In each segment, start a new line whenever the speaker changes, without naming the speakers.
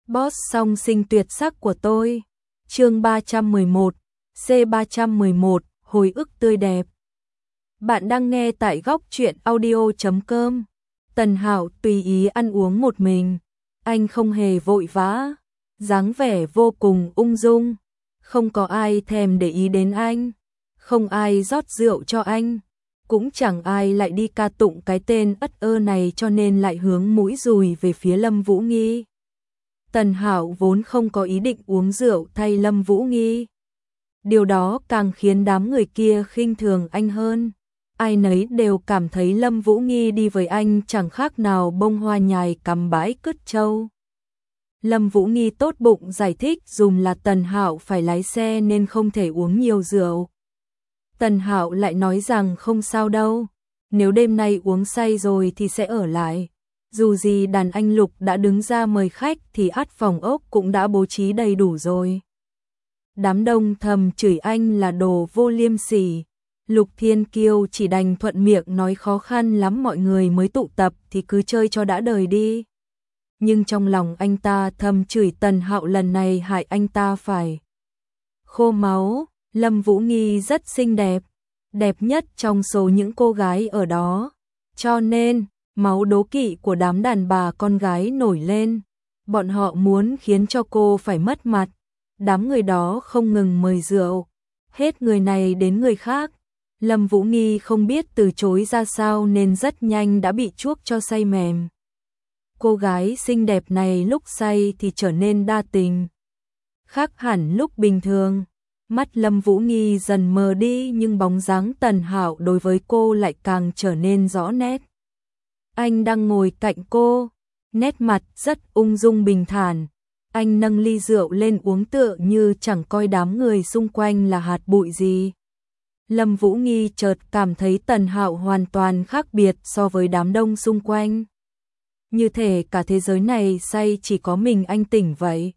Boss song sinh tuyệt sắc của tôi. Chương 311, C311, hồi ức tươi đẹp. Bạn đang nghe tại góc truyện audio.com. Tần Hạo tùy ý ăn uống một mình, anh không hề vội vã, dáng vẻ vô cùng ung dung, không có ai thèm để ý đến anh, không ai rót rượu cho anh, cũng chẳng ai lại đi ca tụng cái tên ất ơ này, cho nên lại hướng mũi dùi về phía Lâm Vũ Nghi. Tần Hạo vốn không có ý định uống rượu thay Lâm Vũ Nghi. Điều đó càng khiến đám người kia khinh thường anh hơn. Ai nấy đều cảm thấy Lâm Vũ Nghi đi với anh chẳng khác nào bông hoa nhài cắm bãi cứt trâu. Lâm Vũ Nghi tốt bụng giải thích dùm là Tần Hạo phải lái xe nên không thể uống nhiều rượu. Tần Hạo lại nói rằng không sao đâu, nếu đêm nay uống say rồi thì sẽ ở lại. Dù gì đàn anh Lục đã đứng ra mời khách thì ắt phòng ốc cũng đã bố trí đầy đủ rồi. Đám đông thầm chửi anh là đồ vô liêm sỉ. Lục Thiên Kiêu chỉ đành thuận miệng nói khó khăn lắm mọi người mới tụ tập thì cứ chơi cho đã đời đi. Nhưng trong lòng anh ta thầm chửi Tần Hạo lần này hại anh ta phải khô máu. Lâm Vũ Nghi rất xinh đẹp, đẹp nhất trong số những cô gái ở đó. Cho nên máu đố kỵ của đám đàn bà con gái nổi lên. Bọn họ muốn khiến cho cô phải mất mặt. Đám người đó không ngừng mời rượu, hết người này đến người khác. Lâm Vũ Nghi không biết từ chối ra sao nên rất nhanh đã bị chuốc cho say mềm. Cô gái xinh đẹp này lúc say thì trở nên đa tình, khác hẳn lúc bình thường. Mắt Lâm Vũ Nghi dần mờ đi nhưng bóng dáng Tần Hạo đối với cô lại càng trở nên rõ nét. Anh đang ngồi cạnh cô, nét mặt rất ung dung bình thản. Anh nâng ly rượu lên uống tựa như chẳng coi đám người xung quanh là hạt bụi gì. Lâm Vũ Nghi chợt cảm thấy Tần Hạo hoàn toàn khác biệt so với đám đông xung quanh. Như thể cả thế giới này say chỉ có mình anh tỉnh vậy.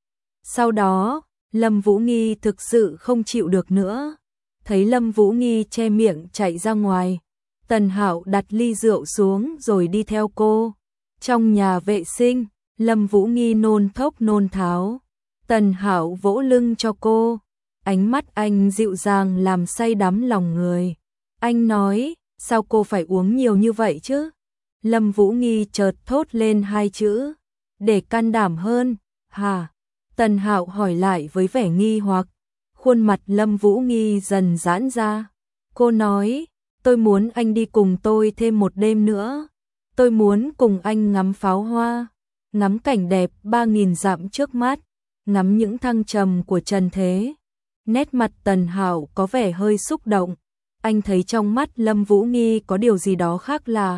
Sau đó, Lâm Vũ Nghi thực sự không chịu được nữa. Thấy Lâm Vũ Nghi che miệng chạy ra ngoài, Tần Hạo đặt ly rượu xuống rồi đi theo cô. Trong nhà vệ sinh, Lâm Vũ Nghi nôn thốc nôn tháo. Tần Hạo vỗ lưng cho cô. Ánh mắt anh dịu dàng làm say đắm lòng người. Anh nói, sao cô phải uống nhiều như vậy chứ? Lâm Vũ Nghi chợt thốt lên hai chữ, để can đảm hơn. Hả? Tần Hạo hỏi lại với vẻ nghi hoặc. Khuôn mặt Lâm Vũ Nghi dần giãn ra. Cô nói, tôi muốn anh đi cùng tôi thêm một đêm nữa. Tôi muốn cùng anh ngắm pháo hoa, ngắm cảnh đẹp 3.000 dặm trước mắt, ngắm những thăng trầm của trần thế. Nét mặt Tần Hạo có vẻ hơi xúc động. Anh thấy trong mắt Lâm Vũ Nghi có điều gì đó khác lạ.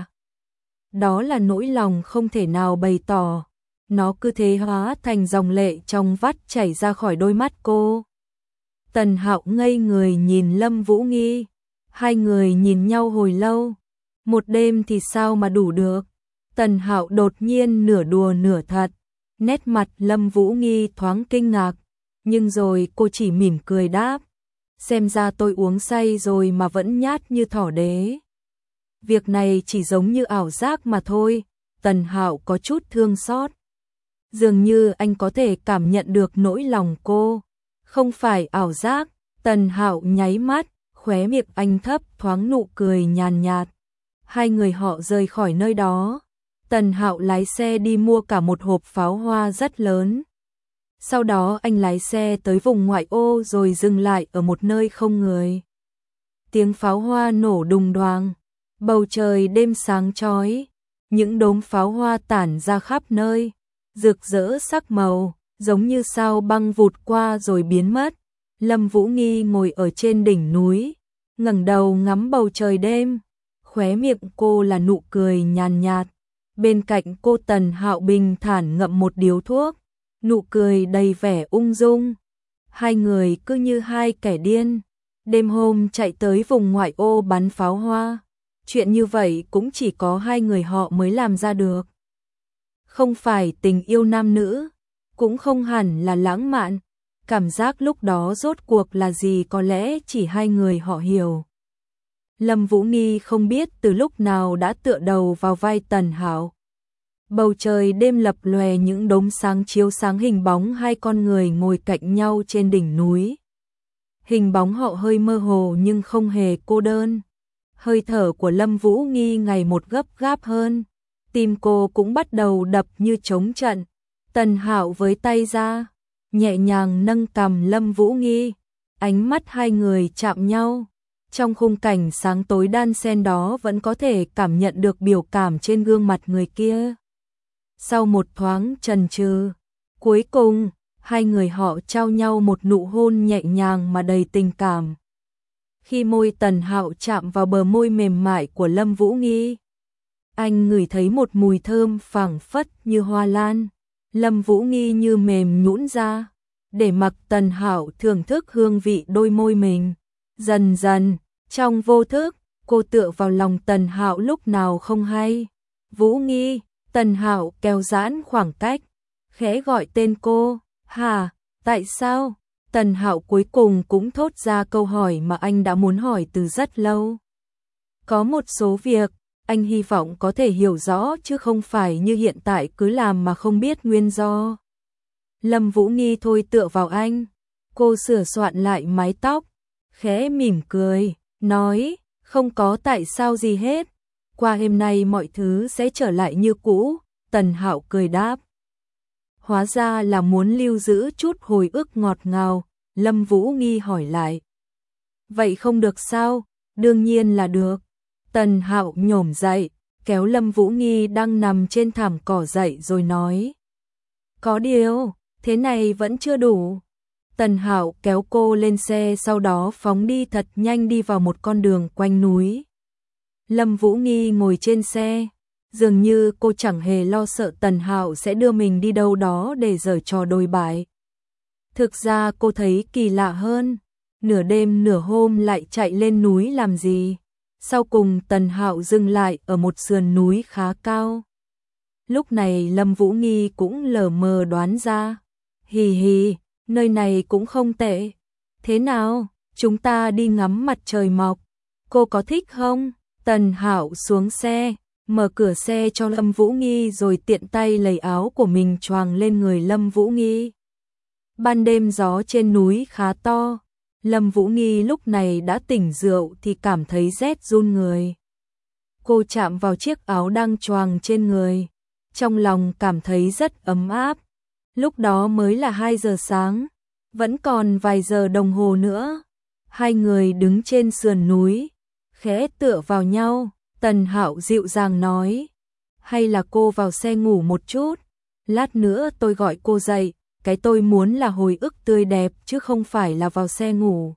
Đó là nỗi lòng không thể nào bày tỏ. Nó cứ thế hóa thành dòng lệ trong vắt chảy ra khỏi đôi mắt cô. Tần Hạo ngây người nhìn Lâm Vũ Nghi. Hai người nhìn nhau hồi lâu. Một đêm thì sao mà đủ được. Tần Hạo đột nhiên nửa đùa nửa thật. Nét mặt Lâm Vũ Nghi thoáng kinh ngạc. Nhưng rồi cô chỉ mỉm cười đáp. Xem ra tôi uống say rồi mà vẫn nhát như thỏ đế. Việc này chỉ giống như ảo giác mà thôi. Tần Hạo có chút thương xót. Dường như anh có thể cảm nhận được nỗi lòng cô. Không phải ảo giác. Tần Hạo nháy mắt, khóe miệng anh thấp thoáng nụ cười nhàn nhạt. Hai người họ rời khỏi nơi đó. Tần Hạo lái xe đi mua cả một hộp pháo hoa rất lớn. Sau đó anh lái xe tới vùng ngoại ô rồi dừng lại ở một nơi không người. Tiếng pháo hoa nổ đùng đoàng, bầu trời đêm sáng chói, những đốm pháo hoa tản ra khắp nơi, rực rỡ sắc màu, giống như sao băng vụt qua rồi biến mất. Lâm Vũ Nghi ngồi ở trên đỉnh núi, ngẩng đầu ngắm bầu trời đêm, khóe miệng cô là nụ cười nhàn nhạt. Bên cạnh cô Tần Hạo bình thản ngậm một điếu thuốc, nụ cười đầy vẻ ung dung. Hai người cứ như hai kẻ điên, đêm hôm chạy tới vùng ngoại ô bắn pháo hoa. Chuyện như vậy cũng chỉ có hai người họ mới làm ra được. Không phải tình yêu nam nữ, cũng không hẳn là lãng mạn. Cảm giác lúc đó rốt cuộc là gì có lẽ chỉ hai người họ hiểu. Lâm Vũ Nghi không biết từ lúc nào đã tựa đầu vào vai Tần Hạo. Bầu trời đêm lập lòe những đốm sáng chiếu sáng hình bóng hai con người ngồi cạnh nhau trên đỉnh núi. Hình bóng họ hơi mơ hồ nhưng không hề cô đơn. Hơi thở của Lâm Vũ Nghi ngày một gấp gáp hơn. Tim cô cũng bắt đầu đập như trống trận. Tần Hạo với tay ra, nhẹ nhàng nâng cằm Lâm Vũ Nghi. Ánh mắt hai người chạm nhau. Trong khung cảnh sáng tối đan xen đó vẫn có thể cảm nhận được biểu cảm trên gương mặt người kia. Sau một thoáng chần chừ, cuối cùng, hai người họ trao nhau một nụ hôn nhẹ nhàng mà đầy tình cảm. Khi môi Tần Hạo chạm vào bờ môi mềm mại của Lâm Vũ Nghi, anh ngửi thấy một mùi thơm phảng phất như hoa lan. Lâm Vũ Nghi như mềm nhũn ra, để mặc Tần Hạo thưởng thức hương vị đôi môi mình. Dần dần, trong vô thức, cô tựa vào lòng Tần Hạo lúc nào không hay. Vũ Nghi, Tần Hạo kéo giãn khoảng cách, khẽ gọi tên cô. Hả, tại sao? Tần Hạo cuối cùng cũng thốt ra câu hỏi mà anh đã muốn hỏi từ rất lâu. Có một số việc, anh hy vọng có thể hiểu rõ chứ không phải như hiện tại cứ làm mà không biết nguyên do. Lâm Vũ Nghi thôi tựa vào anh, cô sửa soạn lại mái tóc, khẽ mỉm cười, nói, không có tại sao gì hết, qua hôm nay mọi thứ sẽ trở lại như cũ. Tần Hạo cười đáp. Hóa ra là muốn lưu giữ chút hồi ức ngọt ngào. Lâm Vũ Nghi hỏi lại. Vậy không được sao? Đương nhiên là được. Tần Hạo nhổm dậy, kéo Lâm Vũ Nghi đang nằm trên thảm cỏ dậy rồi nói. Có điều, thế này vẫn chưa đủ. Tần Hạo kéo cô lên xe, sau đó phóng đi thật nhanh, đi vào một con đường quanh núi. Lâm Vũ Nghi ngồi trên xe, dường như cô chẳng hề lo sợ Tần Hạo sẽ đưa mình đi đâu đó để giở trò đồi bại. Thực ra cô thấy kỳ lạ hơn, nửa đêm nửa hôm lại chạy lên núi làm gì? Sau cùng Tần Hạo dừng lại ở một sườn núi khá cao. Lúc này Lâm Vũ Nghi cũng lờ mờ đoán ra. Hì hì, nơi này cũng không tệ. Thế nào, chúng ta đi ngắm mặt trời mọc. Cô có thích không? Tần Hạo xuống xe, mở cửa xe cho Lâm Vũ Nghi rồi tiện tay lấy áo của mình choàng lên người Lâm Vũ Nghi. Ban đêm gió trên núi khá to. Lâm Vũ Nghi lúc này đã tỉnh rượu thì cảm thấy rét run người. Cô chạm vào chiếc áo đang choàng trên người, trong lòng cảm thấy rất ấm áp. Lúc đó mới là 2 giờ sáng, vẫn còn vài giờ đồng hồ nữa. Hai người đứng trên sườn núi, khẽ tựa vào nhau. Tần Hạo dịu dàng nói, hay là cô vào xe ngủ một chút, lát nữa tôi gọi cô dậy. Cái tôi muốn là hồi ức tươi đẹp chứ không phải là vào xe ngủ.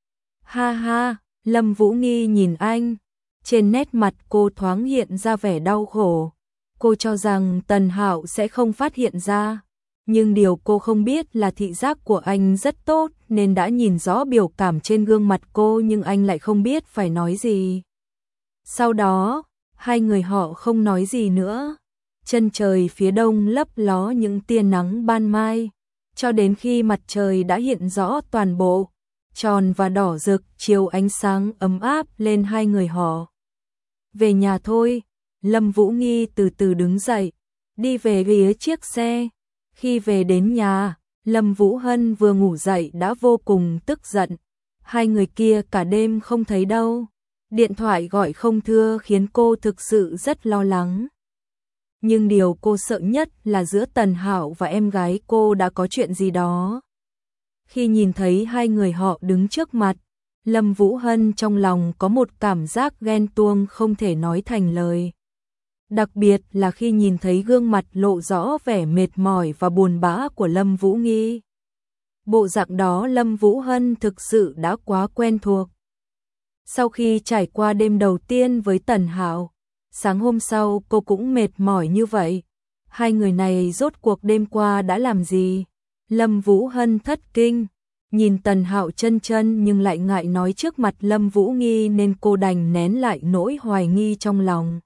Ha ha, Lâm Vũ Nghi nhìn anh, trên nét mặt cô thoáng hiện ra vẻ đau khổ. Cô cho rằng Tần Hạo sẽ không phát hiện ra, nhưng điều cô không biết là thị giác của anh rất tốt nên đã nhìn rõ biểu cảm trên gương mặt cô, nhưng anh lại không biết phải nói gì. Sau đó, hai người họ không nói gì nữa. Chân trời phía đông lấp ló những tia nắng ban mai, cho đến khi mặt trời đã hiện rõ toàn bộ, tròn và đỏ rực chiếu ánh sáng ấm áp lên hai người họ. Về nhà thôi. Lâm Vũ Nghi từ từ đứng dậy, đi về phía chiếc xe. Khi về đến nhà, Lâm Vũ Hân vừa ngủ dậy đã vô cùng tức giận. Hai người kia cả đêm không thấy đâu. Điện thoại gọi không thưa khiến cô thực sự rất lo lắng. Nhưng điều cô sợ nhất là giữa Tần Hạo và em gái cô đã có chuyện gì đó. Khi nhìn thấy hai người họ đứng trước mặt, Lâm Vũ Hân trong lòng có một cảm giác ghen tuông không thể nói thành lời. Đặc biệt là khi nhìn thấy gương mặt lộ rõ vẻ mệt mỏi và buồn bã của Lâm Vũ Nghi. Bộ dạng đó Lâm Vũ Hân thực sự đã quá quen thuộc. Sau khi trải qua đêm đầu tiên với Tần Hạo, sáng hôm sau cô cũng mệt mỏi như vậy. Hai người này rốt cuộc đêm qua đã làm gì? Lâm Vũ Hân thất kinh, nhìn Tần Hạo chân chân nhưng lại ngại nói trước mặt Lâm Vũ Nghi nên cô đành nén lại nỗi hoài nghi trong lòng.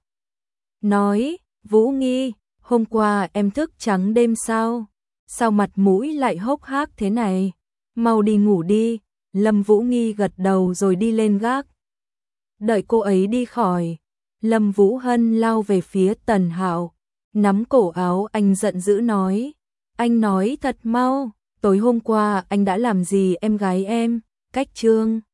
Nói, Vũ Nghi, hôm qua em thức trắng đêm sao? Sao mặt mũi lại hốc hác thế này? Mau đi ngủ đi. Lâm Vũ Nghi gật đầu rồi đi lên gác. Đợi cô ấy đi khỏi, Lâm Vũ Hân lao về phía Tần Hạo. nắm cổ áo anh giận dữ nói. Anh nói thật mau, tối hôm qua anh đã làm gì em gái em? Cách Trương